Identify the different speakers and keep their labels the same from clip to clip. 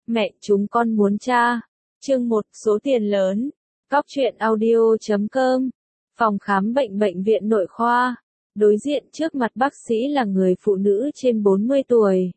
Speaker 1: Mẹ chúng con muốn tra. Chương 1 số tiền lớn. Cóc truyện audio.com. Phòng khám bệnh viện nội khoa. Đối diện trước mặt bác sĩ là người phụ nữ trên 40 tuổi.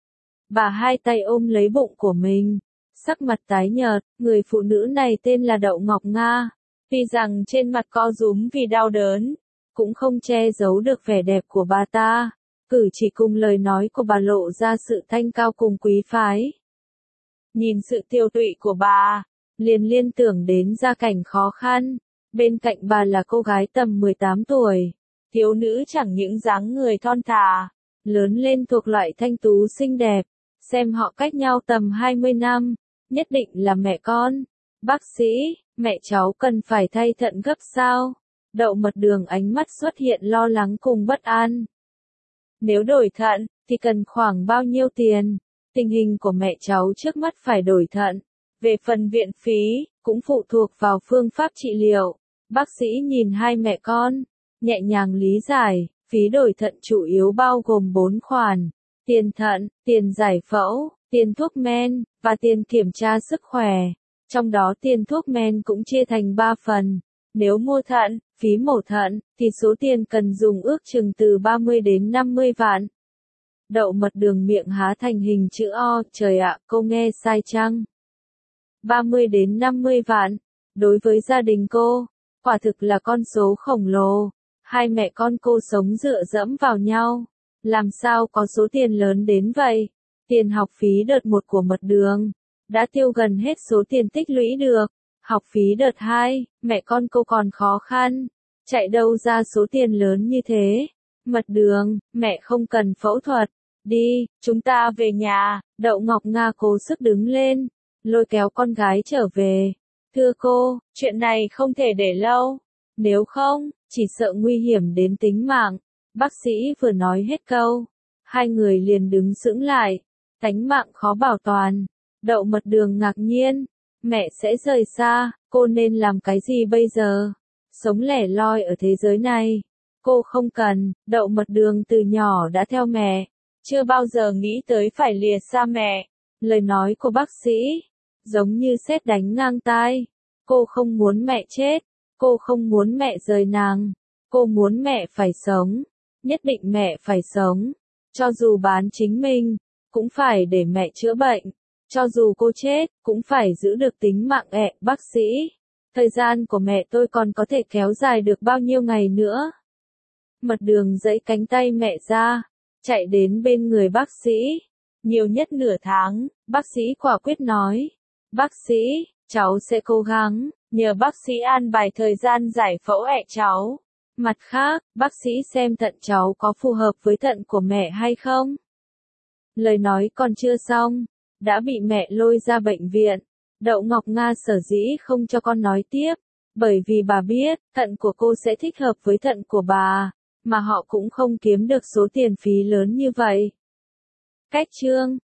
Speaker 1: Bà hai tay ôm lấy bụng của mình. Sắc mặt tái nhợt, người phụ nữ này tên là Đậu Ngọc Nga. Tuy rằng trên mặt co rúm vì đau đớn, cũng không che giấu được vẻ đẹp của bà ta. Cử chỉ cùng lời nói của bà lộ ra sự thanh cao cùng quý phái. Nhìn sự tiêu tụy của bà, liền liên tưởng đến gia cảnh khó khăn. Bên cạnh bà là cô gái tầm 18 tuổi. Thiếu nữ chẳng những dáng người thon thả, lớn lên thuộc loại thanh tú xinh đẹp. Xem họ cách nhau tầm 20 năm, nhất định là mẹ con. Bác sĩ, mẹ cháu cần phải thay thận gấp sao? Đậu Mật Đường ánh mắt xuất hiện lo lắng cùng bất an. Nếu đổi thận, thì cần khoảng bao nhiêu tiền? Tình hình của mẹ cháu trước mắt phải đổi thận. Về phần viện phí, cũng phụ thuộc vào phương pháp trị liệu. Bác sĩ nhìn hai mẹ con, nhẹ nhàng lý giải, phí đổi thận chủ yếu bao gồm 4 khoản. Tiền thận, tiền giải phẫu, tiền thuốc men, và tiền kiểm tra sức khỏe. Trong đó tiền thuốc men cũng chia thành 3 phần. Nếu mua thận, phí mổ thận, thì số tiền cần dùng ước chừng từ 30 đến 50 vạn. Đậu Mật Đường miệng há thành hình chữ O, trời ạ, cô nghe sai chăng? 30 đến 50 vạn. Đối với gia đình cô, quả thực là con số khổng lồ. Hai mẹ con cô sống dựa dẫm vào nhau. Làm sao có số tiền lớn đến vậy? Tiền học phí đợt 1 của Mật Đường đã tiêu gần hết số tiền tích lũy được. Học phí đợt 2, mẹ con cô còn khó khăn. Chạy đâu ra số tiền lớn như thế? Mật Đường, mẹ không cần phẫu thuật. Đi, chúng ta về nhà. Đậu Ngọc Nga cố sức đứng lên, lôi kéo con gái trở về. Thưa cô, chuyện này không thể để lâu. Nếu không, chỉ sợ nguy hiểm đến tính mạng. Bác sĩ vừa nói hết câu, hai người liền đứng sững lại. Tánh mạng khó bảo toàn. Đậu Mật Đường ngạc nhiên. Mẹ sẽ rời xa, cô nên làm cái gì bây giờ? Sống lẻ loi ở thế giới này. Cô không cần. Đậu Mật Đường từ nhỏ đã theo mẹ, chưa bao giờ nghĩ tới phải lìa xa mẹ. Lời nói của bác sĩ giống như sét đánh ngang tai. Cô không muốn mẹ chết. Cô không muốn mẹ rời nàng. Cô muốn mẹ phải sống. Nhất định mẹ phải sống. Cho dù bán chính mình, cũng phải để mẹ chữa bệnh. Cho dù cô chết, cũng phải giữ được tính mạng bác sĩ. Thời gian của mẹ tôi còn có thể kéo dài được bao nhiêu ngày nữa? Mật Đường giãy cánh tay mẹ ra, chạy đến bên người bác sĩ. Nhiều nhất nửa tháng, bác sĩ quả quyết nói. Bác sĩ, cháu sẽ cố gắng, nhờ bác sĩ an bài thời gian giải phẫu cháu. Mặt khác, bác sĩ xem thận cháu có phù hợp với thận của mẹ hay không. Lời nói còn chưa xong, đã bị mẹ lôi ra bệnh viện. Đậu Ngọc Nga sở dĩ không cho con nói tiếp, bởi vì bà biết, thận của cô sẽ thích hợp với thận của bà, mà họ cũng không kiếm được số tiền phí lớn như vậy. Cách chương